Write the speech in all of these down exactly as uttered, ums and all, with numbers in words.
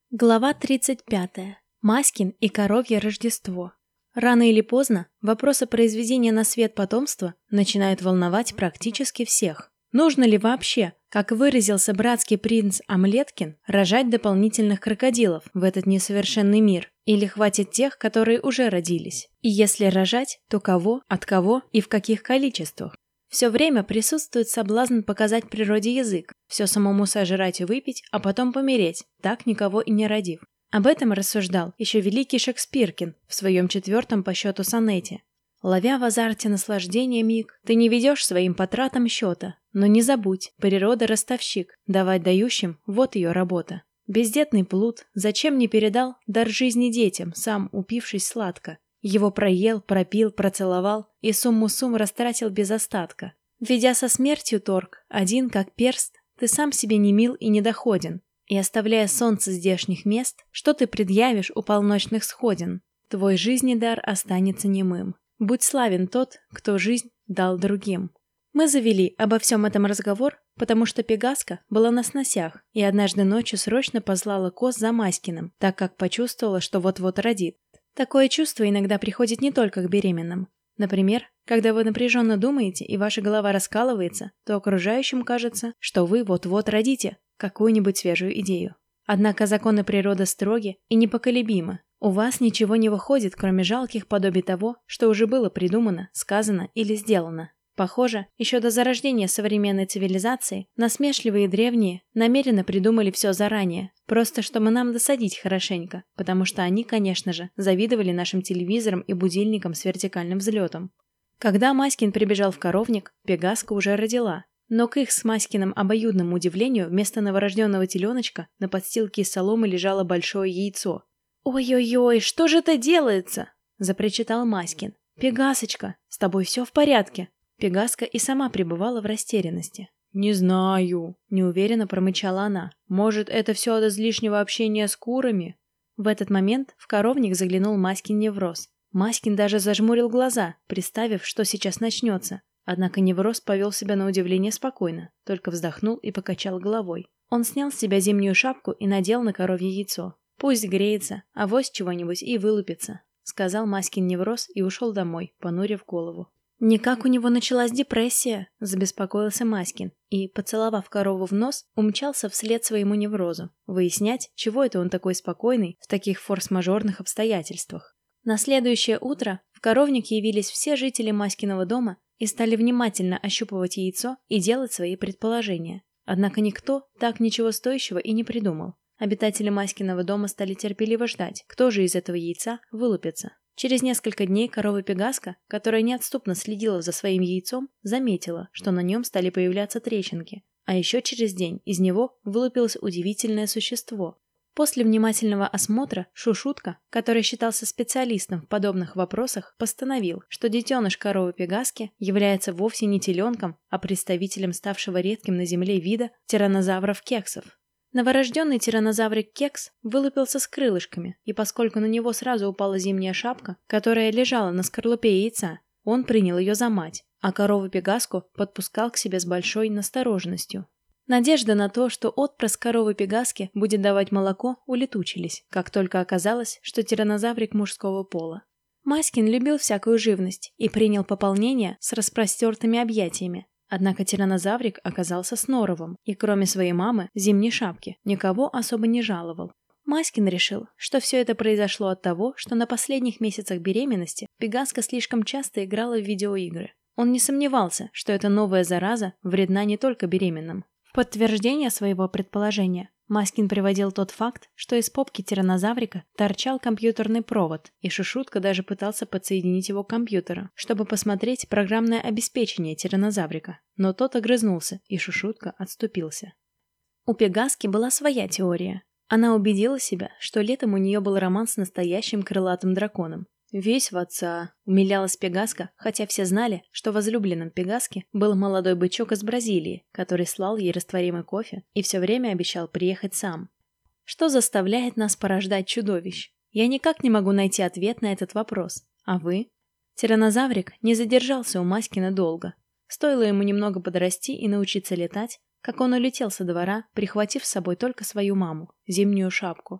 Глава тридцать пятая. Маськин и коровье Рождество. Рано или поздно вопросы произведения на свет потомства начинают волновать практически всех. Нужно ли вообще, как выразился братский принц Омлеткин, рожать дополнительных крокодилов в этот несовершенный мир? Или хватит тех, которые уже родились? И если рожать, то кого, от кого и в каких количествах? Все время присутствует соблазн показать природе язык, все самому сожрать и выпить, а потом помереть, так никого и не родив. Об этом рассуждал еще великий Шекспиркин в своем четвертом по счету сонете. Ловя в азарте наслаждения миг, ты не ведешь своим потратам счета, но не забудь, природа ростовщик, давать дающим, вот ее работа. Бездетный плут зачем не передал дар жизни детям, сам упившись сладко? Его проел, пропил, процеловал и сумму сумм растратил без остатка. Ведя со смертью торг, один как перст, ты сам себе не мил и недоходен. И оставляя солнце здешних мест, что ты предъявишь у полночных сходин? Твой жизни дар останется немым. Будь славен тот, кто жизнь дал другим. Мы завели обо всем этом разговор, потому что Пегаска была на сносях и однажды ночью срочно послала коз за Маськиным, так как почувствовала, что вот-вот родит. Такое чувство иногда приходит не только к беременным. Например, когда вы напряженно думаете и ваша голова раскалывается, то окружающим кажется, что вы вот-вот родите какую-нибудь свежую идею. Однако законы природы строги и непоколебимы. У вас ничего не выходит, кроме жалких подобий того, что уже было придумано, сказано или сделано. Похоже, еще до зарождения современной цивилизации насмешливые древние намеренно придумали все заранее, просто чтобы нам досадить хорошенько, потому что они, конечно же, завидовали нашим телевизорам и будильникам с вертикальным взлетом. Когда Маськин прибежал в коровник, Пегаска уже родила, но к их с Маськиным обоюдному удивлению вместо новорожденного теленочка на подстилке из соломы лежало большое яйцо. «Ой-ой-ой, что же это делается?» – запричитал Маськин. «Пегасочка, с тобой все в порядке?» Пегаска и сама пребывала в растерянности. «Не знаю», – неуверенно промычала она. «Может, это все от излишнего общения с курами?» В этот момент в коровник заглянул Маськин невроз. Маськин даже зажмурил глаза, представив, что сейчас начнется. Однако невроз повел себя на удивление спокойно, только вздохнул и покачал головой. Он снял с себя зимнюю шапку и надел на коровье яйцо. «Пусть греется, авось чего-нибудь и вылупится», – сказал Маськин невроз и ушел домой, понурив голову. «Никак у него началась депрессия», – забеспокоился Маськин и, поцеловав корову в нос, умчался вслед своему неврозу, выяснять, чего это он такой спокойный в таких форс-мажорных обстоятельствах. На следующее утро в коровник явились все жители Маськиного дома и стали внимательно ощупывать яйцо и делать свои предположения. Однако никто так ничего стоящего и не придумал. Обитатели Маськиного дома стали терпеливо ждать, кто же из этого яйца вылупится. Через несколько дней корова Пегаска, которая неотступно следила за своим яйцом, заметила, что на нем стали появляться трещинки. А еще через день из него вылупилось удивительное существо. После внимательного осмотра Шушутка, который считался специалистом в подобных вопросах, постановил, что детеныш коровы Пегаски является вовсе не теленком, а представителем ставшего редким на земле вида тираннозавров-кексов. Новорожденный тираннозаврик Кекс вылупился с крылышками, и поскольку на него сразу упала зимняя шапка, которая лежала на скорлупе яйца, он принял ее за мать, а корову Пегаску подпускал к себе с большой настороженностью. Надежда на то, что отпрыск коровы Пегаски будет давать молоко, улетучились, как только оказалось, что тираннозаврик мужского пола. Маськин любил всякую живность и принял пополнение с распростертыми объятиями. Однако тираннозаврик оказался сноровым и, кроме своей мамы, зимней шапки, никого особо не жаловал. Маськин решил, что все это произошло от того, что на последних месяцах беременности Пегаска слишком часто играла в видеоигры. Он не сомневался, что эта новая зараза вредна не только беременным. В подтверждение своего предположения Маськин приводил тот факт, что из попки тираннозаврика торчал компьютерный провод, и Шушутка даже пытался подсоединить его к компьютеру, чтобы посмотреть программное обеспечение тираннозаврика. Но тот огрызнулся, и Шушутка отступился. У Пегаски была своя теория. Она убедила себя, что летом у нее был роман с настоящим крылатым драконом. «Весь в отца», — умилялась Пегаска, хотя все знали, что возлюбленным Пегаски был молодой бычок из Бразилии, который слал ей растворимый кофе и все время обещал приехать сам. Что заставляет нас порождать чудовищ? Я никак не могу найти ответ на этот вопрос. А вы? Тираннозаврик не задержался у Маськина долго. Стоило ему немного подрасти и научиться летать, как он улетел со двора, прихватив с собой только свою маму, зимнюю шапку.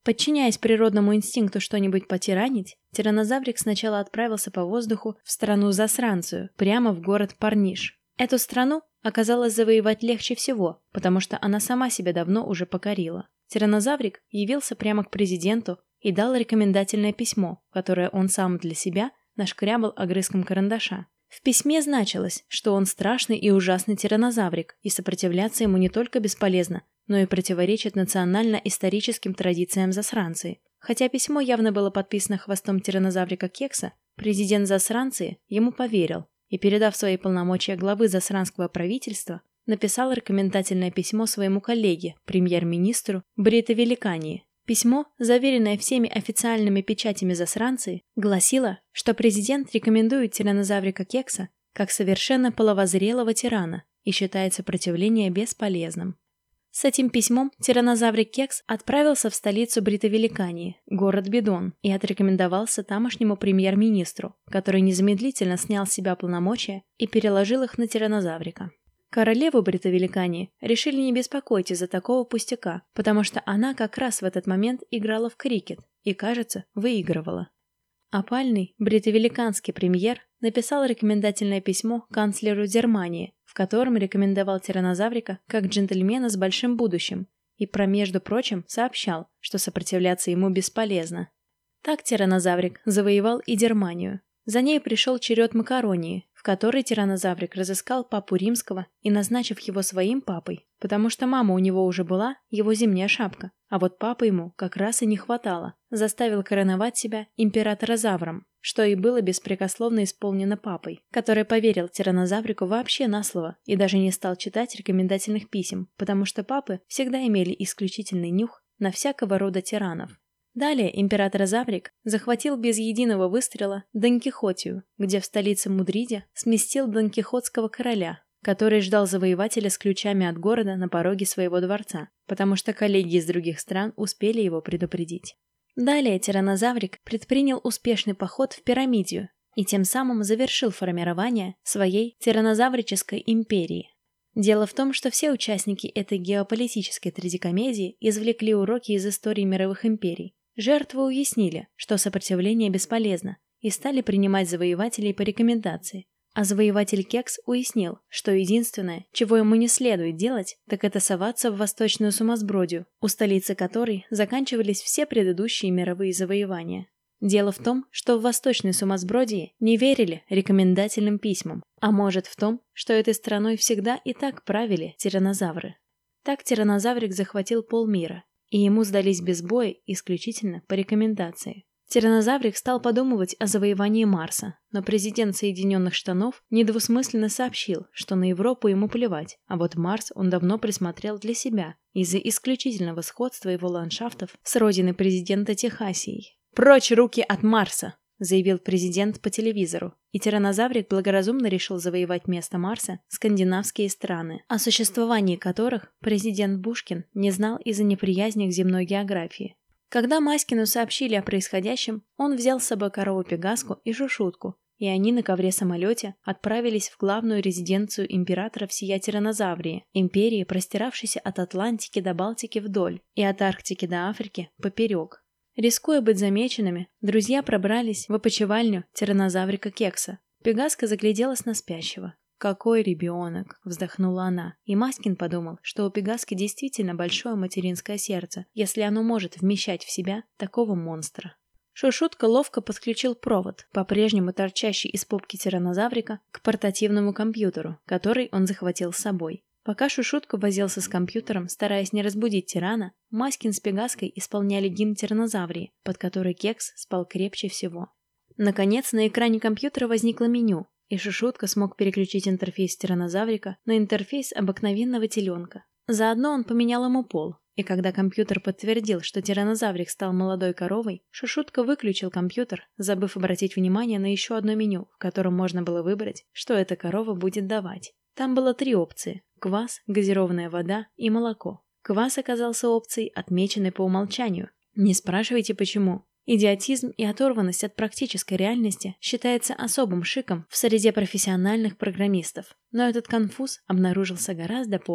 Подчиняясь природному инстинкту что-нибудь потиранить, тираннозаврик сначала отправился по воздуху в страну засранцию, прямо в город Парниш. Эту страну оказалось завоевать легче всего, потому что она сама себя давно уже покорила. Тираннозаврик явился прямо к президенту и дал рекомендательное письмо, которое он сам для себя нашкрябал огрызком карандаша. В письме значилось, что он страшный и ужасный тираннозаврик, и сопротивляться ему не только бесполезно, но и противоречит национально-историческим традициям засранции. Хотя письмо явно было подписано хвостом тираннозаврика Кекса, президент засранции ему поверил и, передав свои полномочия главы засранского правительства, написал рекомендательное письмо своему коллеге, премьер-министру Бритовеликании. Письмо, заверенное всеми официальными печатями засранции, гласило, что президент рекомендует тираннозаврика Кекса как совершенно половозрелого тирана и считает сопротивление бесполезным. С этим письмом тираннозаврик Кекс отправился в столицу Бритовеликании, город Бидон, и отрекомендовался тамошнему премьер-министру, который незамедлительно снял с себя полномочия и переложил их на тираннозаврика. Королеву Бритовеликании решили не беспокоить из-за такого пустяка, потому что она как раз в этот момент играла в крикет и, кажется, выигрывала. Опальный бритовеликанский премьер написал рекомендательное письмо канцлеру Германии, в котором рекомендовал тираннозаврика как джентльмена с большим будущим и, про между прочим, сообщал, что сопротивляться ему бесполезно. Так тираннозаврик завоевал и Германию. За ней пришел черед Макаронии, в которой тираннозаврик разыскал папу римского и, назначив его своим папой, потому что мама у него уже была, его зимняя шапка, а вот папы ему как раз и не хватало, заставил короновать себя императорозавром, что и было беспрекословно исполнено папой, который поверил тираннозаврику вообще на слово и даже не стал читать рекомендательных писем, потому что папы всегда имели исключительный нюх на всякого рода тиранов. Далее император-заврик захватил без единого выстрела Дон-Кихотию, где в столице Мудриде сместил донкихотского короля, который ждал завоевателя с ключами от города на пороге своего дворца, потому что коллеги из других стран успели его предупредить. Далее тираннозаврик предпринял успешный поход в Пирамидию и тем самым завершил формирование своей тираннозаврической империи. Дело в том, что все участники этой геополитической трагикомедии извлекли уроки из истории мировых империй. Жертвы уяснили, что сопротивление бесполезно, и стали принимать завоевателей по рекомендации. А завоеватель Кекс уяснил, что единственное, чего ему не следует делать, так это соваться в восточную сумасбродию, у столицы которой заканчивались все предыдущие мировые завоевания. Дело в том, что в восточной сумасбродии не верили рекомендательным письмам, а может в том, что этой страной всегда и так правили тираннозавры. Так тираннозаврик захватил полмира, и ему сдались без боя исключительно по рекомендации. Тираннозаврик стал подумывать о завоевании Марса, но президент Соединенных Штатов недвусмысленно сообщил, что на Европу ему плевать, а вот Марс он давно присмотрел для себя из-за исключительного сходства его ландшафтов с родиной президента Техасией. «Прочь руки от Марса!» — заявил президент по телевизору, и тираннозаврик благоразумно решил завоевать место Марса скандинавские страны, о существовании которых президент Бушкин не знал из-за неприязни к земной географии. Когда Маськину сообщили о происходящем, он взял с собой корову Пегаску и Шушутку, и они на ковре-самолете отправились в главную резиденцию императора всея Тираннозаврии, империи, простиравшейся от Атлантики до Балтики вдоль и от Арктики до Африки поперек. Рискуя быть замеченными, друзья пробрались в опочивальню тираннозаврика Кекса. Пегаска загляделась на спящего. «Какой ребенок!» — вздохнула она. И Маськин подумал, что у Пегаски действительно большое материнское сердце, если оно может вмещать в себя такого монстра. Шушутка ловко подключил провод, по-прежнему торчащий из попки тираннозаврика, к портативному компьютеру, который он захватил с собой. Пока Шушутка возился с компьютером, стараясь не разбудить тирана, Маськин с Пегаской исполняли гимн тираннозаврии, под который Кекс спал крепче всего. Наконец, на экране компьютера возникло меню, и Шушутка смог переключить интерфейс тираннозаврика на интерфейс обыкновенного теленка. Заодно он поменял ему пол, и когда компьютер подтвердил, что тираннозаврик стал молодой коровой, Шушутка выключил компьютер, забыв обратить внимание на еще одно меню, в котором можно было выбрать, что эта корова будет давать. Там было три опции – квас, газированная вода и молоко. Квас оказался опцией, отмеченной по умолчанию. Не спрашивайте почему. Идиотизм и оторванность от практической реальности считается особым шиком в среде профессиональных программистов. Но этот конфуз обнаружился гораздо позже.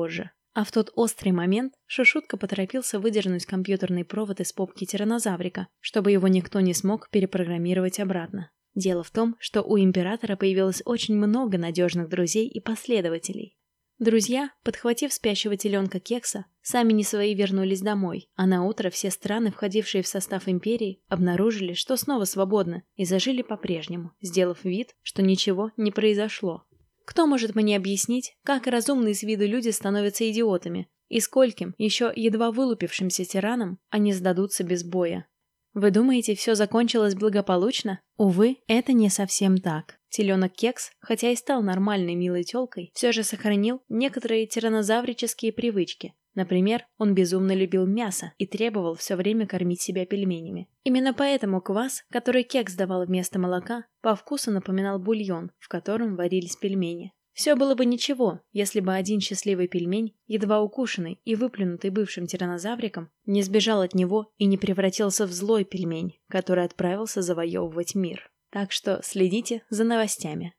А в тот острый момент Шишутка поторопился выдернуть компьютерный провод из попки тираннозаврика, чтобы его никто не смог перепрограммировать обратно. Дело в том, что у императора появилось очень много надежных друзей и последователей. Друзья, подхватив спящего теленка Кекса, сами не свои вернулись домой, а на утро все страны, входившие в состав империи, обнаружили, что снова свободны, и зажили по-прежнему, сделав вид, что ничего не произошло. Кто может мне объяснить, как разумные с виду люди становятся идиотами, и скольким, еще едва вылупившимся тиранам, они сдадутся без боя? Вы думаете, все закончилось благополучно? Увы, это не совсем так. Теленок Кекс, хотя и стал нормальной милой тёлкой, все же сохранил некоторые тираннозаврические привычки. Например, он безумно любил мясо и требовал все время кормить себя пельменями. Именно поэтому квас, который Кекс давал вместо молока, по вкусу напоминал бульон, в котором варились пельмени. Все было бы ничего, если бы один счастливый пельмень, едва укушенный и выплюнутый бывшим тираннозавриком, не сбежал от него и не превратился в злой пельмень, который отправился завоевывать мир. Так что следите за новостями.